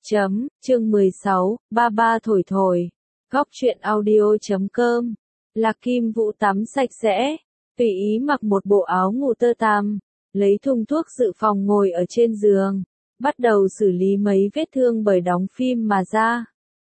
Chương 16, ba ba thổi thổi. Góc truyện audio.com. Lạc Kim Vũ tắm sạch sẽ, tùy ý mặc một bộ áo ngủ tơ tằm, lấy thùng thuốc dự phòng ngồi ở trên giường, bắt đầu xử lý mấy vết thương bởi đóng phim mà ra.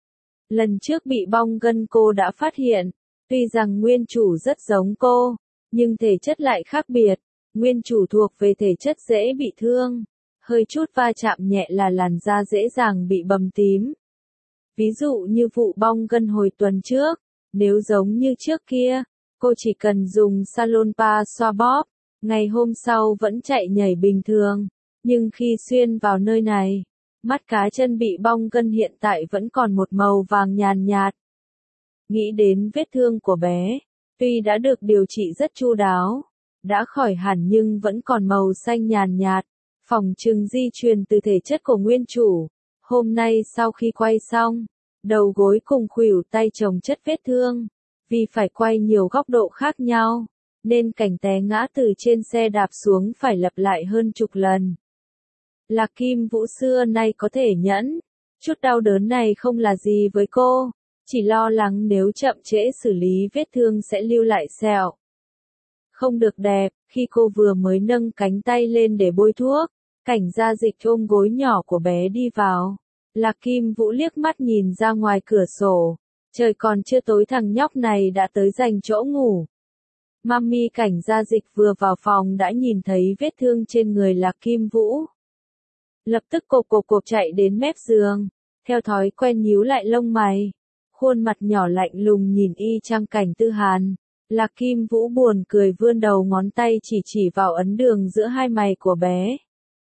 Lần trước bị bong gân cô đã phát hiện, tuy rằng nguyên chủ rất giống cô, nhưng thể chất lại khác biệt, nguyên chủ thuộc về thể chất dễ bị thương. Hơi chút va chạm nhẹ là làn da dễ dàng bị bầm tím. Ví dụ như vụ bong gân hồi tuần trước, nếu giống như trước kia, cô chỉ cần dùng Salonpa xoa bóp, ngày hôm sau vẫn chạy nhảy bình thường, nhưng khi xuyên vào nơi này, mắt cá chân bị bong gân hiện tại vẫn còn một màu vàng nhàn nhạt. Nghĩ đến vết thương của bé, tuy đã được điều trị rất chu đáo, đã khỏi hẳn nhưng vẫn còn màu xanh nhàn nhạt. Phòng trừng di truyền từ thể chất của nguyên chủ. Hôm nay sau khi quay xong, đầu gối cùng khuỷu tay chồng chất vết thương. Vì phải quay nhiều góc độ khác nhau, nên cảnh té ngã từ trên xe đạp xuống phải lặp lại hơn chục lần. Lạc Kim Vũ xưa nay có thể nhẫn. Chút đau đớn này không là gì với cô, chỉ lo lắng nếu chậm trễ xử lý vết thương sẽ lưu lại sẹo. Không được đẹp, khi cô vừa mới nâng cánh tay lên để bôi thuốc, Cảnh Gia Dịch ôm gối nhỏ của bé đi vào. Lạc Kim Vũ liếc mắt nhìn ra ngoài cửa sổ. Trời còn chưa tối thằng nhóc này đã tới giành chỗ ngủ. Mami Cảnh Gia Dịch vừa vào phòng đã nhìn thấy vết thương trên người Lạc Kim Vũ. Lập tức cộp chạy đến mép giường. Theo thói quen nhíu lại lông mày. Khuôn mặt nhỏ lạnh lùng nhìn y chang Cảnh Tư Hàn. Lạc Kim Vũ buồn cười vươn đầu ngón tay chỉ vào ấn đường giữa hai mày của bé.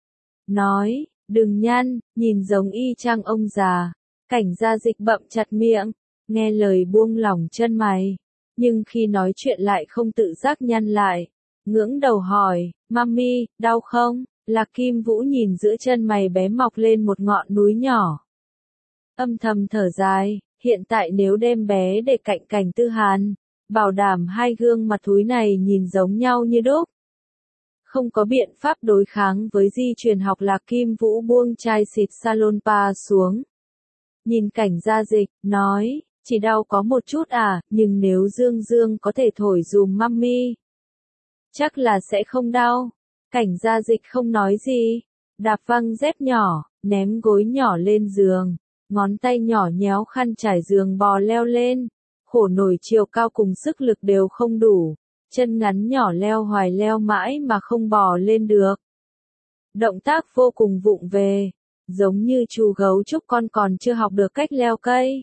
Nói, đừng nhăn, nhìn giống y chang ông già. Cảnh Gia Dịch bậm chặt miệng, nghe lời buông lỏng chân mày. Nhưng khi nói chuyện lại không tự giác nhăn lại. Ngưỡng đầu hỏi, Mami, đau không? Lạc Kim Vũ nhìn giữa chân mày bé mọc lên một ngọn núi nhỏ. Âm thầm thở dài, hiện tại nếu đem bé để cạnh Cảnh Tư Hàn, bảo đảm hai gương mặt thúi này nhìn giống nhau như đúc. Không có biện pháp đối kháng với di truyền học. Lạc Kim Vũ buông chai xịt Salonpa xuống. Nhìn Cảnh Gia Dịch, nói, chỉ đau có một chút à, nhưng nếu Dương có thể thổi dùm Mami, chắc là sẽ không đau. Cảnh Gia Dịch không nói gì, đạp văng dép nhỏ, ném gối nhỏ lên giường, ngón tay nhỏ nhéo khăn trải giường bò leo lên. Khổ nổi chiều cao cùng sức lực đều không đủ, chân ngắn nhỏ leo hoài leo mãi mà không bò lên được. Động tác vô cùng vụng về, giống như chú gấu trúc con còn chưa học được cách leo cây.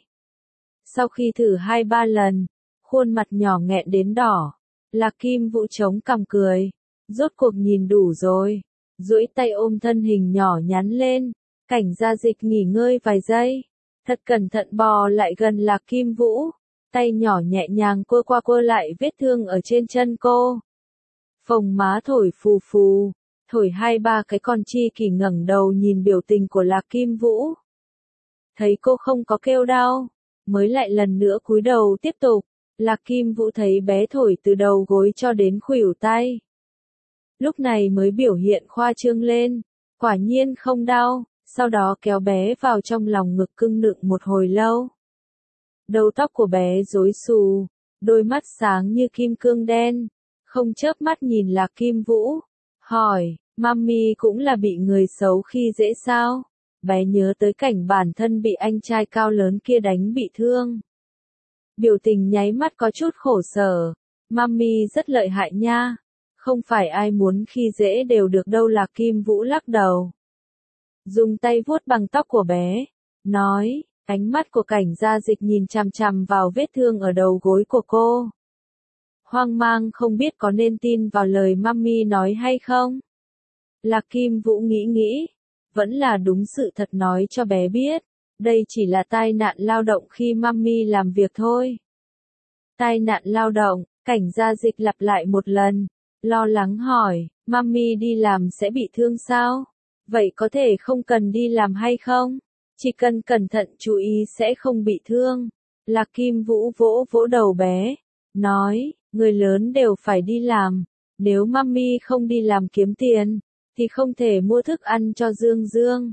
Sau khi thử 2-3 lần, khuôn mặt nhỏ nghẹn đến đỏ, Lạc Kim Vũ chống cằm cười, rốt cuộc nhìn đủ rồi, duỗi tay ôm thân hình nhỏ nhắn lên. Cảnh Gia Dịch nghỉ ngơi vài giây, thật cẩn thận bò lại gần Lạc Kim Vũ. Tay nhỏ nhẹ nhàng quơ qua quơ lại vết thương ở trên chân cô. Phồng má thổi phù phù, thổi 2-3 cái con chi kỳ ngẩng đầu nhìn biểu tình của Lạc Kim Vũ. Thấy cô không có kêu đau, mới lại lần nữa cúi đầu tiếp tục. Lạc Kim Vũ thấy bé thổi từ đầu gối cho đến khuỷu tay. Lúc này mới biểu hiện khoa trương lên, quả nhiên không đau, sau đó kéo bé vào trong lòng ngực cưng nựng một hồi lâu. Đầu tóc của bé rối xù, đôi mắt sáng như kim cương đen, không chớp mắt nhìn Lạc Kim Vũ, hỏi, Mami cũng là bị người xấu khi dễ sao? Bé nhớ tới cảnh bản thân bị anh trai cao lớn kia đánh bị thương. Biểu tình nháy mắt có chút khổ sở, Mami rất lợi hại nha, không phải ai muốn khi dễ đều được đâu. Lạc Kim Vũ lắc đầu, dùng tay vuốt bằng tóc của bé, nói. Ánh mắt của Cảnh Gia Dịch nhìn chằm chằm vào vết thương ở đầu gối của cô. Hoang mang không biết có nên tin vào lời Mami nói hay không. Lạc Kim Vũ nghĩ, vẫn là đúng sự thật nói cho bé biết, đây chỉ là tai nạn lao động khi Mami làm việc thôi. Tai nạn lao động, Cảnh Gia Dịch lặp lại một lần, lo lắng hỏi, Mami đi làm sẽ bị thương sao? Vậy có thể không cần đi làm hay không? Chỉ cần cẩn thận chú ý sẽ không bị thương. Lạc Kim Vũ vỗ vỗ đầu bé, nói, người lớn đều phải đi làm, nếu Mami không đi làm kiếm tiền, thì không thể mua thức ăn cho Dương.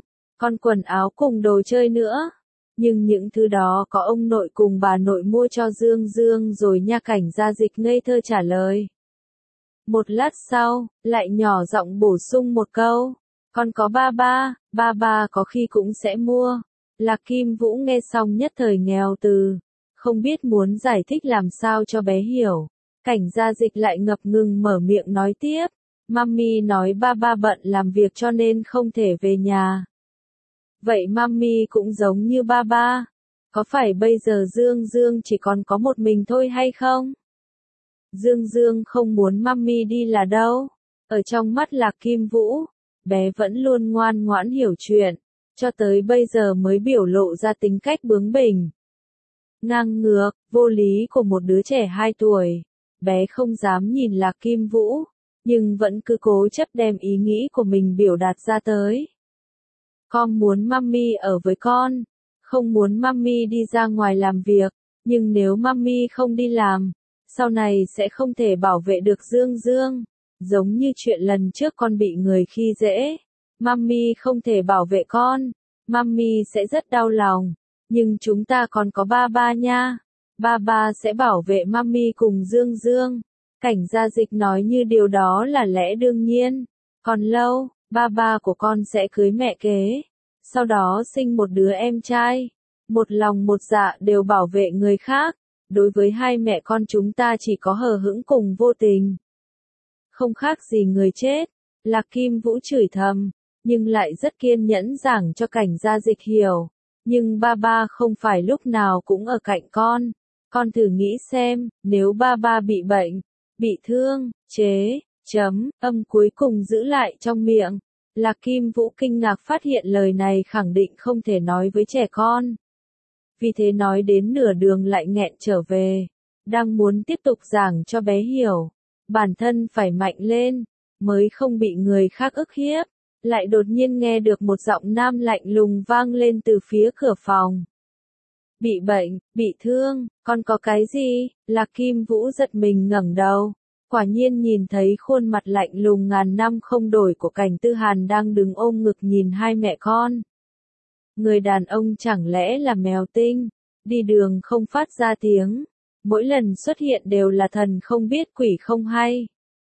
còn quần áo cùng đồ chơi nữa. Nhưng những thứ đó có ông nội cùng bà nội mua cho Dương Dương rồi nha. Cảnh Gia Dịch ngây thơ trả lời. Một lát sau, lại nhỏ giọng bổ sung một câu. Còn có ba ba có khi cũng sẽ mua. Lạc Kim Vũ nghe xong nhất thời nghèo từ. Không biết muốn giải thích làm sao cho bé hiểu. Cảnh Gia Dịch lại ngập ngừng mở miệng nói tiếp. Mami nói ba bận làm việc cho nên không thể về nhà. Vậy mami cũng giống như ba. Có phải bây giờ Dương Dương chỉ còn có một mình thôi hay không? Dương Dương không muốn mami đi là đâu. Ở trong mắt Lạc Kim Vũ, bé vẫn luôn ngoan ngoãn hiểu chuyện. Cho tới bây giờ mới biểu lộ ra tính cách bướng bỉnh. Ngang ngược, vô lý của một đứa trẻ 2 tuổi. Bé không dám nhìn Lạc Kim Vũ, nhưng vẫn cứ cố chấp đem ý nghĩ của mình biểu đạt ra tới. Con muốn mami ở với con, không muốn mami đi ra ngoài làm việc, nhưng nếu mami không đi làm, sau này sẽ không thể bảo vệ được Dương Dương. Giống như chuyện lần trước con bị người khi dễ, mami không thể bảo vệ con, mami sẽ rất đau lòng, nhưng chúng ta còn có ba nha. Ba sẽ bảo vệ mami cùng Dương Dương. Cảnh Gia Dịch nói như điều đó là lẽ đương nhiên. Còn lâu, ba của con sẽ cưới mẹ kế. Sau đó sinh một đứa em trai. Một lòng một dạ đều bảo vệ người khác. Đối với hai mẹ con chúng ta chỉ có hờ hững cùng vô tình. Không khác gì người chết. Lạc Kim Vũ chửi thầm, nhưng lại rất kiên nhẫn giảng cho Cảnh Gia Dịch hiểu. Nhưng ba không phải lúc nào cũng ở cạnh con. Con thử nghĩ xem, nếu ba bị bệnh, bị thương, âm cuối cùng giữ lại trong miệng. Lạc Kim Vũ kinh ngạc phát hiện lời này khẳng định không thể nói với trẻ con. Vì thế nói đến nửa đường lại nghẹn trở về. Đang muốn tiếp tục giảng cho bé hiểu. Bản thân phải mạnh lên, mới không bị người khác ức hiếp. Lại đột nhiên nghe được một giọng nam lạnh lùng vang lên từ phía cửa phòng. Bị bệnh, bị thương, con có cái gì? Lạc Kim Vũ giật mình ngẩng đầu. Quả nhiên nhìn thấy khuôn mặt lạnh lùng ngàn năm không đổi của Cảnh Tư Hàn đang đứng ôm ngực nhìn hai mẹ con. Người đàn ông chẳng lẽ là mèo tinh, đi đường không phát ra tiếng, mỗi lần xuất hiện đều là thần không biết quỷ không hay.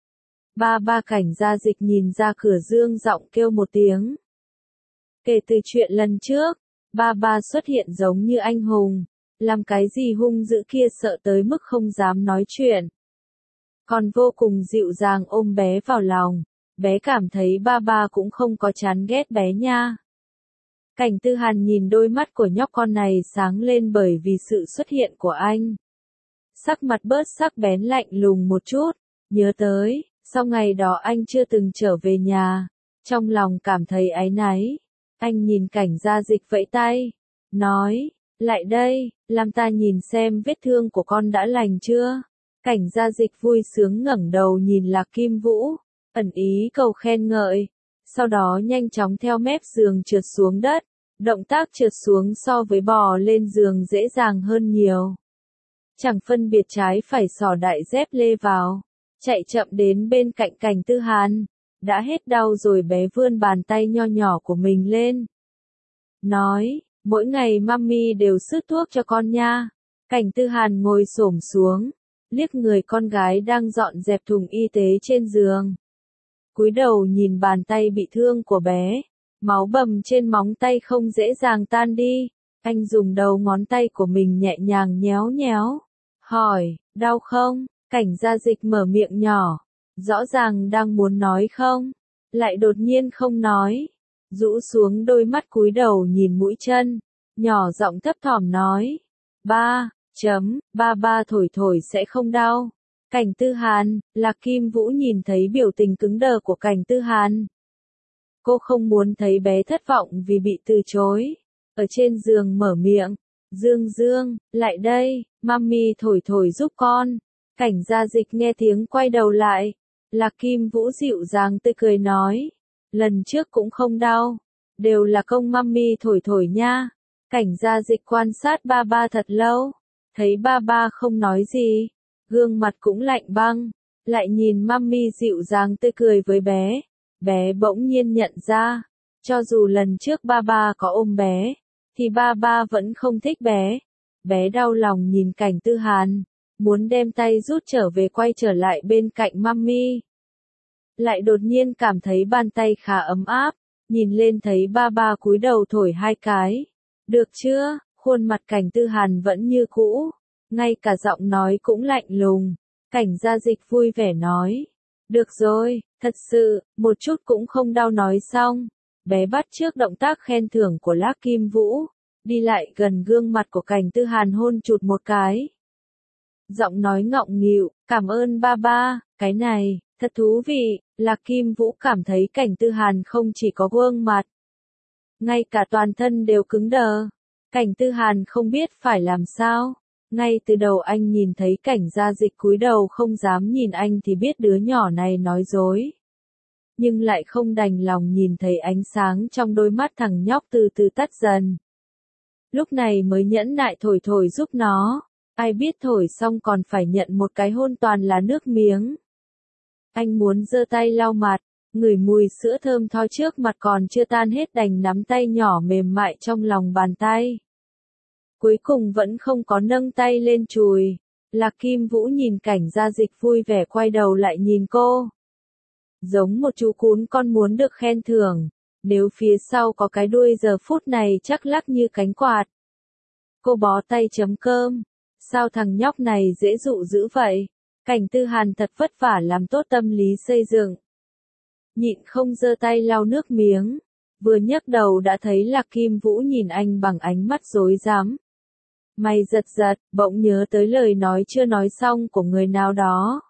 Ba Cảnh Gia Dịch nhìn ra cửa dương giọng kêu một tiếng. Kể từ chuyện lần trước, ba xuất hiện giống như anh hùng, làm cái gì hung dữ kia sợ tới mức không dám nói chuyện. Còn vô cùng dịu dàng ôm bé vào lòng, bé cảm thấy ba cũng không có chán ghét bé nha. Cảnh Tư Hàn nhìn đôi mắt của nhóc con này sáng lên bởi vì sự xuất hiện của anh. Sắc mặt bớt sắc bén lạnh lùng một chút, nhớ tới, sau ngày đó anh chưa từng trở về nhà, trong lòng cảm thấy áy náy. Anh nhìn Cảnh Gia Dịch vẫy tay, nói, lại đây, làm ta nhìn xem vết thương của con đã lành chưa. Cảnh Gia Dịch vui sướng ngẩng đầu nhìn Lạc Kim Vũ, ẩn ý cầu khen ngợi, sau đó nhanh chóng theo mép giường trượt xuống đất, động tác trượt xuống so với bò lên giường dễ dàng hơn nhiều. Chẳng phân biệt trái phải xỏ đại dép lê vào, chạy chậm đến bên cạnh Cảnh Tư Hàn, đã hết đau rồi bé vươn bàn tay nho nhỏ của mình lên. Nói, mỗi ngày mami đều sứt thuốc cho con nha. Cảnh Tư Hàn ngồi xổm xuống, liếc người con gái đang dọn dẹp thùng y tế trên giường. Cúi đầu nhìn bàn tay bị thương của bé, máu bầm trên móng tay không dễ dàng tan đi. Anh dùng đầu ngón tay của mình nhẹ nhàng nhéo nhéo. Hỏi, đau không? Cảnh Gia Dịch mở miệng nhỏ, rõ ràng đang muốn nói không, lại đột nhiên không nói. Rũ xuống đôi mắt cúi đầu nhìn mũi chân, nhỏ giọng thấp thỏm nói. Ba thổi sẽ không đau. Cảnh Tư Hàn, Lạc Kim Vũ nhìn thấy biểu tình cứng đờ của Cảnh Tư Hàn. Cô không muốn thấy bé thất vọng vì bị từ chối. Ở trên giường mở miệng. Dương, lại đây, mami thổi giúp con. Cảnh Gia Dịch nghe tiếng quay đầu lại. Lạc Kim Vũ dịu dàng tươi cười nói. Lần trước cũng không đau. Đều là công mami thổi nha. Cảnh Gia Dịch quan sát ba thật lâu. Thấy ba không nói gì. Gương mặt cũng lạnh băng. Lại nhìn mami dịu dàng tươi cười với bé. Bé bỗng nhiên nhận ra. Cho dù lần trước ba ba có ôm bé, thì ba ba vẫn không thích bé. Bé đau lòng nhìn Cảnh Tư Hàn, muốn đem tay rút trở về quay trở lại bên cạnh mummy. Lại đột nhiên cảm thấy bàn tay khá ấm áp, nhìn lên thấy ba ba cúi đầu thổi 2 cái. Được chưa? Khuôn mặt Cảnh Tư Hàn vẫn như cũ, ngay cả giọng nói cũng lạnh lùng. Cảnh Gia Dịch vui vẻ nói. Được rồi, thật sự, một chút cũng không đau nói xong. Bé bắt chước động tác khen thưởng của Lác Kim Vũ, đi lại gần gương mặt của Cảnh Tư Hàn hôn chụt một cái. Giọng nói ngọng nghịu, cảm ơn ba ba, cái này, thật thú vị. Lác Kim Vũ cảm thấy Cảnh Tư Hàn không chỉ có gương mặt, ngay cả toàn thân đều cứng đờ. Cảnh Tư Hàn không biết phải làm sao. Ngay từ đầu anh nhìn thấy Cảnh Gia Dịch cúi đầu không dám nhìn anh thì biết đứa nhỏ này nói dối. Nhưng lại không đành lòng nhìn thấy ánh sáng trong đôi mắt thằng nhóc từ từ tắt dần. Lúc này mới nhẫn nại thổi thổi giúp nó. Ai biết thổi xong còn phải nhận một cái hôn toàn là nước miếng. Anh muốn giơ tay lau mặt, ngửi mùi sữa thơm tho trước mặt còn chưa tan hết đành nắm tay nhỏ mềm mại trong lòng bàn tay. Cuối cùng vẫn không có nâng tay lên chùi. Lác Kim Vũ nhìn Cảnh Gia Dịch vui vẻ quay đầu lại nhìn cô. Giống một chú cún con muốn được khen thưởng. Nếu phía sau có cái đuôi giờ phút này chắc lắc như cánh quạt. Cô bó tay chấm cơm. Sao thằng nhóc này dễ dụ dữ vậy? Cảnh Tư Hàn thật vất vả làm tốt tâm lý xây dựng. Nhịn không giơ tay lau nước miếng. Vừa nhấc đầu đã thấy Lác Kim Vũ nhìn anh bằng ánh mắt rối rắm. Mày giật giật, bỗng nhớ tới lời nói chưa nói xong của người nào đó.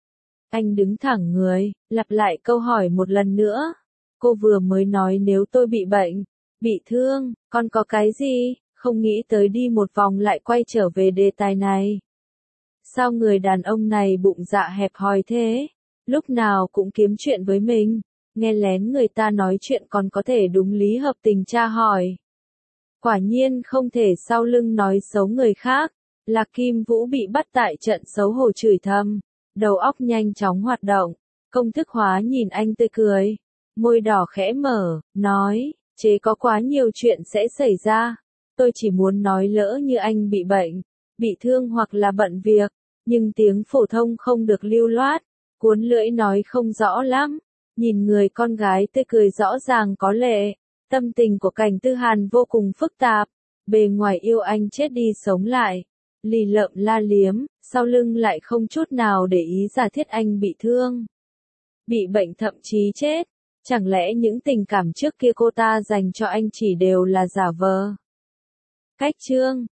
Anh đứng thẳng người, lặp lại câu hỏi một lần nữa. Cô vừa mới nói nếu tôi bị bệnh, bị thương, còn có cái gì? Không nghĩ tới đi một vòng lại quay trở về đề tài này. Sao người đàn ông này bụng dạ hẹp hòi thế? Lúc nào cũng kiếm chuyện với mình, nghe lén người ta nói chuyện còn có thể đúng lý hợp tình tra hỏi. Quả nhiên không thể sau lưng nói xấu người khác. Lác Kim Vũ bị bắt tại trận xấu hổ chửi thầm, đầu óc nhanh chóng hoạt động, công thức hóa nhìn anh tươi cười, môi đỏ khẽ mở, nói, chế có quá nhiều chuyện sẽ xảy ra. Tôi chỉ muốn nói lỡ như anh bị bệnh, bị thương hoặc là bận việc, nhưng tiếng phổ thông không được lưu loát, cuốn lưỡi nói không rõ lắm. Nhìn người con gái tươi cười rõ ràng có lệ, tâm tình của Cảnh Tư Hàn vô cùng phức tạp, bề ngoài yêu anh chết đi sống lại, lì lợm la liếm, sau lưng lại không chút nào để ý giả thiết anh bị thương, bị bệnh thậm chí chết. Chẳng lẽ những tình cảm trước kia cô ta dành cho anh chỉ đều là giả vờ? Cách chương